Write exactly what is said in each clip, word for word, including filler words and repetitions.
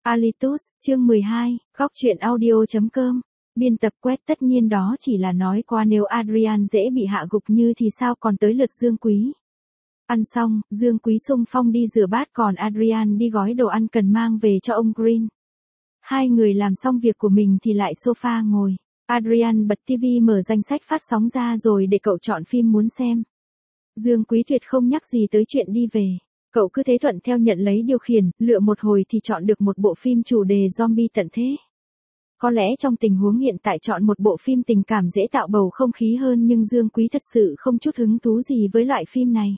Alitus, chương mười hai, góc truyện audio chấm com. Biên tập quét tất nhiên đó chỉ là nói qua nếu Adrian dễ bị hạ gục như thì sao còn tới lượt Dương Quý. Ăn xong, Dương Quý xung phong đi rửa bát còn Adrian đi gói đồ ăn cần mang về cho ông Green. Hai người làm xong việc của mình thì lại sofa ngồi. Adrian bật ti vi mở danh sách phát sóng ra rồi để cậu chọn phim muốn xem. Dương Quý tuyệt không nhắc gì tới chuyện đi về. Cậu cứ thế thuận theo nhận lấy điều khiển, lựa một hồi thì chọn được một bộ phim chủ đề zombie tận thế. Có lẽ trong tình huống hiện tại chọn một bộ phim tình cảm dễ tạo bầu không khí hơn nhưng Dương Quý thật sự không chút hứng thú gì với loại phim này.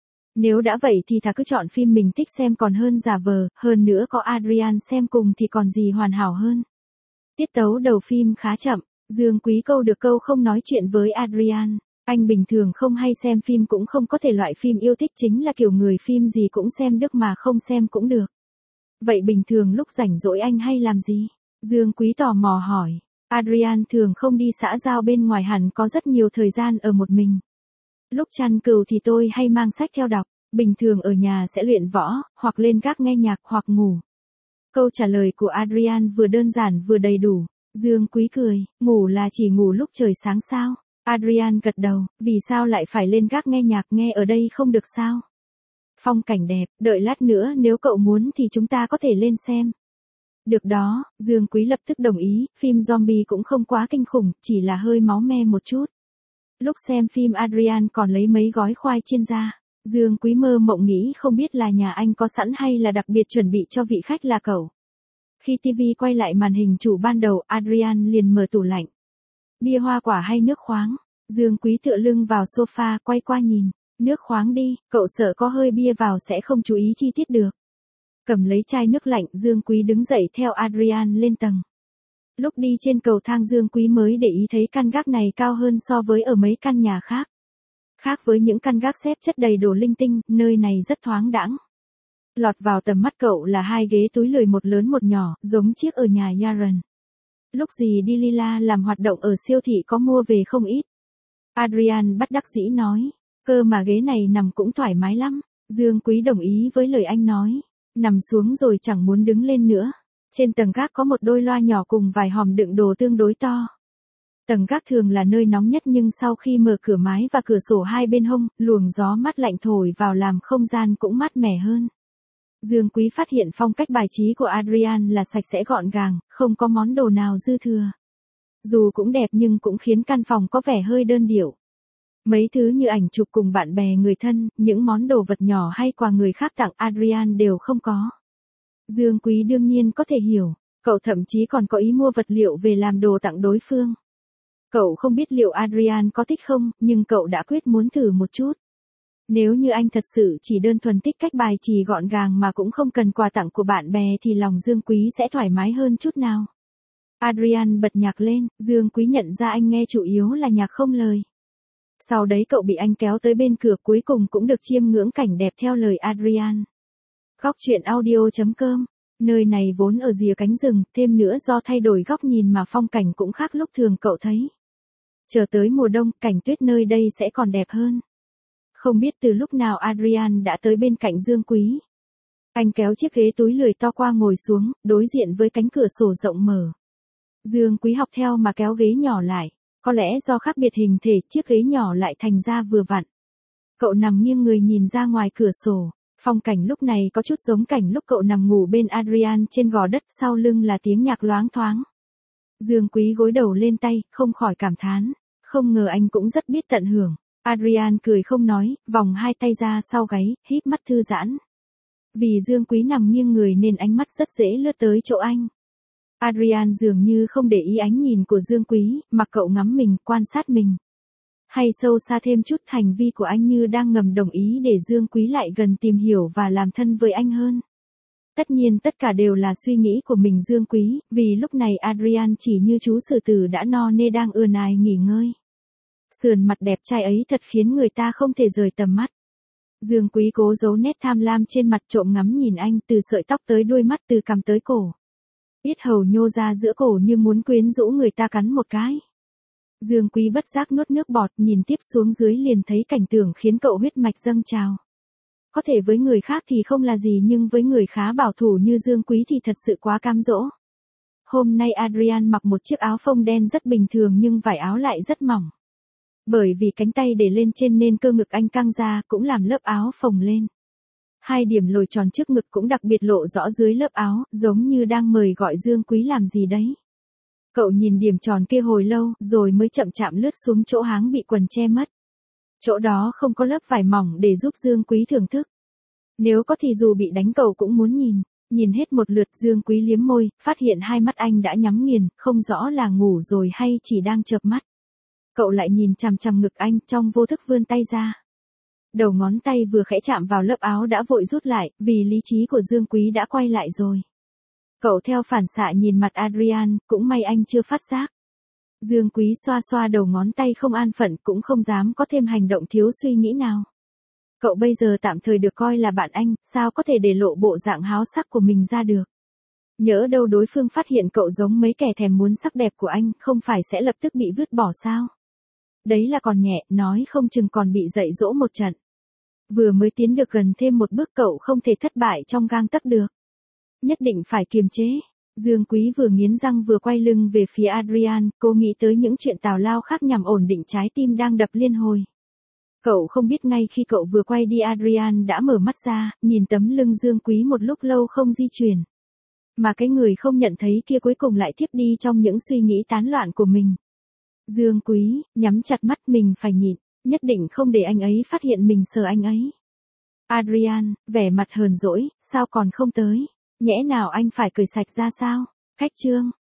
Nếu đã vậy thì thà cứ chọn phim mình thích xem còn hơn giả vờ, hơn nữa có Adrian xem cùng thì còn gì hoàn hảo hơn. Tiết tấu đầu phim khá chậm, Dương Quý câu được câu không nói chuyện với Adrian. Anh bình thường không hay xem phim cũng không có thể loại phim yêu thích chính là kiểu người phim gì cũng xem được mà không xem cũng được. Vậy bình thường lúc rảnh rỗi anh hay làm gì? Dương Quý tò mò hỏi. Adrian thường không đi xã giao bên ngoài hẳn có rất nhiều thời gian ở một mình. Lúc chăn cừu thì tôi hay mang sách theo đọc, bình thường ở nhà sẽ luyện võ, hoặc lên gác nghe nhạc hoặc ngủ. Câu trả lời của Adrian vừa đơn giản vừa đầy đủ. Dương Quý cười, ngủ là chỉ ngủ lúc trời sáng sao? Adrian gật đầu, vì sao lại phải lên gác nghe nhạc nghe ở đây không được sao? Phong cảnh đẹp, đợi lát nữa nếu cậu muốn thì chúng ta có thể lên xem. Được đó, Dương Quý lập tức đồng ý, phim zombie cũng không quá kinh khủng, chỉ là hơi máu me một chút. Lúc xem phim Adrian còn lấy mấy gói khoai chiên ra. Dương Quý mơ mộng nghĩ không biết là nhà anh có sẵn hay là đặc biệt chuẩn bị cho vị khách là cậu. Khi ti vi quay lại màn hình chủ ban đầu, Adrian liền mở tủ lạnh. Bia hoa quả hay nước khoáng? Dương Quý tựa lưng vào sofa quay qua nhìn. Nước khoáng đi, cậu sợ có hơi bia vào sẽ không chú ý chi tiết được. Cầm lấy chai nước lạnh, Dương Quý đứng dậy theo Adrian lên tầng. Lúc đi trên cầu thang Dương Quý mới để ý thấy căn gác này cao hơn so với ở mấy căn nhà khác. Khác với những căn gác xếp chất đầy đồ linh tinh, nơi này rất thoáng đãng. Lọt vào tầm mắt cậu là hai ghế túi lười một lớn một nhỏ, giống chiếc ở nhà Yaron. Lúc gì đi Lila làm hoạt động ở siêu thị có mua về không ít. Adrian bất đắc dĩ nói, cơ mà ghế này nằm cũng thoải mái lắm. Dương Quý đồng ý với lời anh nói, nằm xuống rồi chẳng muốn đứng lên nữa. Trên tầng gác có một đôi loa nhỏ cùng vài hòm đựng đồ tương đối to. Tầng gác thường là nơi nóng nhất nhưng sau khi mở cửa mái và cửa sổ hai bên hông, luồng gió mát lạnh thổi vào làm không gian cũng mát mẻ hơn. Dương Quý phát hiện phong cách bài trí của Adrian là sạch sẽ gọn gàng, không có món đồ nào dư thừa. Dù cũng đẹp nhưng cũng khiến căn phòng có vẻ hơi đơn điệu. Mấy thứ như ảnh chụp cùng bạn bè người thân, những món đồ vật nhỏ hay quà người khác tặng Adrian đều không có. Dương Quý đương nhiên có thể hiểu, cậu thậm chí còn có ý mua vật liệu về làm đồ tặng đối phương. Cậu không biết liệu Adrian có thích không, nhưng cậu đã quyết muốn thử một chút. Nếu như anh thật sự chỉ đơn thuần thích cách bài trí gọn gàng mà cũng không cần quà tặng của bạn bè thì lòng Dương Quý sẽ thoải mái hơn chút nào. Adrian bật nhạc lên, Dương Quý nhận ra anh nghe chủ yếu là nhạc không lời. Sau đấy cậu bị anh kéo tới bên cửa cuối cùng cũng được chiêm ngưỡng cảnh đẹp theo lời Adrian. Góc truyện audio chấm com, nơi này vốn ở rìa cánh rừng, thêm nữa do thay đổi góc nhìn mà phong cảnh cũng khác lúc thường cậu thấy. Chờ tới mùa đông, cảnh tuyết nơi đây sẽ còn đẹp hơn. Không biết từ lúc nào Adrian đã tới bên cạnh Dương Quý. Anh kéo chiếc ghế túi lười to qua ngồi xuống, đối diện với cánh cửa sổ rộng mở. Dương Quý học theo mà kéo ghế nhỏ lại. Có lẽ do khác biệt hình thể, chiếc ghế nhỏ lại thành ra vừa vặn. Cậu nằm nghiêng người nhìn ra ngoài cửa sổ. Phong cảnh lúc này có chút giống cảnh lúc cậu nằm ngủ bên Adrian trên gò đất, sau lưng là tiếng nhạc loáng thoáng. Dương Quý gối đầu lên tay, không khỏi cảm thán. Không ngờ anh cũng rất biết tận hưởng. Adrian cười không nói, vòng hai tay ra sau gáy, híp mắt thư giãn. Vì Dương Quý nằm nghiêng người nên ánh mắt rất dễ lướt tới chỗ anh. Adrian dường như không để ý ánh nhìn của Dương Quý, mặc cậu ngắm mình, quan sát mình. Hay sâu xa thêm chút, hành vi của anh như đang ngầm đồng ý để Dương Quý lại gần tìm hiểu và làm thân với anh hơn. Tất nhiên tất cả đều là suy nghĩ của mình Dương Quý, vì lúc này Adrian chỉ như chú sử tử đã no nê đang ươn ài nghỉ ngơi. Sườn mặt đẹp trai ấy thật khiến người ta không thể rời tầm mắt. Dương Quý cố giấu nét tham lam trên mặt, trộm ngắm nhìn anh từ sợi tóc tới đuôi mắt, từ cằm tới cổ. Yết hầu nhô ra giữa cổ như muốn quyến rũ người ta cắn một cái. Dương Quý bất giác nuốt nước bọt, nhìn tiếp xuống dưới liền thấy cảnh tượng khiến cậu huyết mạch dâng trào. có thể với người khác thì không là gì nhưng với người khá bảo thủ như Dương Quý thì thật sự quá cám dỗ. Hôm nay Adrian mặc một chiếc áo phông đen rất bình thường nhưng vải áo lại rất mỏng. Bởi vì cánh tay để lên trên nên cơ ngực anh căng ra cũng làm lớp áo phồng lên. Hai điểm lồi tròn trước ngực cũng đặc biệt lộ rõ dưới lớp áo, giống như đang mời gọi Dương Quý làm gì đấy. Cậu nhìn điểm tròn kia hồi lâu, rồi mới chậm chạm lướt xuống chỗ háng bị quần che mất. Chỗ đó không có lớp vải mỏng để giúp Dương Quý thưởng thức. Nếu có thì dù bị đánh cậu cũng muốn nhìn. Nhìn hết một lượt Dương Quý liếm môi, phát hiện hai mắt anh đã nhắm nghiền, không rõ là ngủ rồi hay chỉ đang chợp mắt. Cậu lại nhìn chằm chằm ngực anh, trong vô thức vươn tay ra. Đầu ngón tay vừa khẽ chạm vào lớp áo đã vội rút lại, vì lý trí của Dương Quý đã quay lại rồi. Cậu theo phản xạ nhìn mặt Adrian, cũng may anh chưa phát giác. Dương Quý xoa xoa đầu ngón tay không an phận, cũng không dám có thêm hành động thiếu suy nghĩ nào. Cậu bây giờ tạm thời được coi là bạn anh, sao có thể để lộ bộ dạng háo sắc của mình ra được. Nhỡ đâu đối phương phát hiện cậu giống mấy kẻ thèm muốn sắc đẹp của anh, không phải sẽ lập tức bị vứt bỏ sao? Đấy là còn nhẹ, nói không chừng còn bị dạy dỗ một trận. Vừa mới tiến được gần thêm một bước cậu không thể thất bại trong gang tấc được. Nhất định phải kiềm chế. Dương Quý vừa nghiến răng vừa quay lưng về phía Adrian, cô nghĩ tới những chuyện tào lao khác nhằm ổn định trái tim đang đập liên hồi. Cậu không biết ngay khi cậu vừa quay đi Adrian đã mở mắt ra, nhìn tấm lưng Dương Quý một lúc lâu không di chuyển. Mà cái người không nhận thấy kia cuối cùng lại thiếp đi trong những suy nghĩ tán loạn của mình. Dương Quý, nhắm chặt mắt mình phải nhịn, nhất định không để anh ấy phát hiện mình sờ anh ấy. Adrian, vẻ mặt hờn dỗi, sao còn không tới? Nhẽ nào anh phải cười sạch ra sao? Cách chương.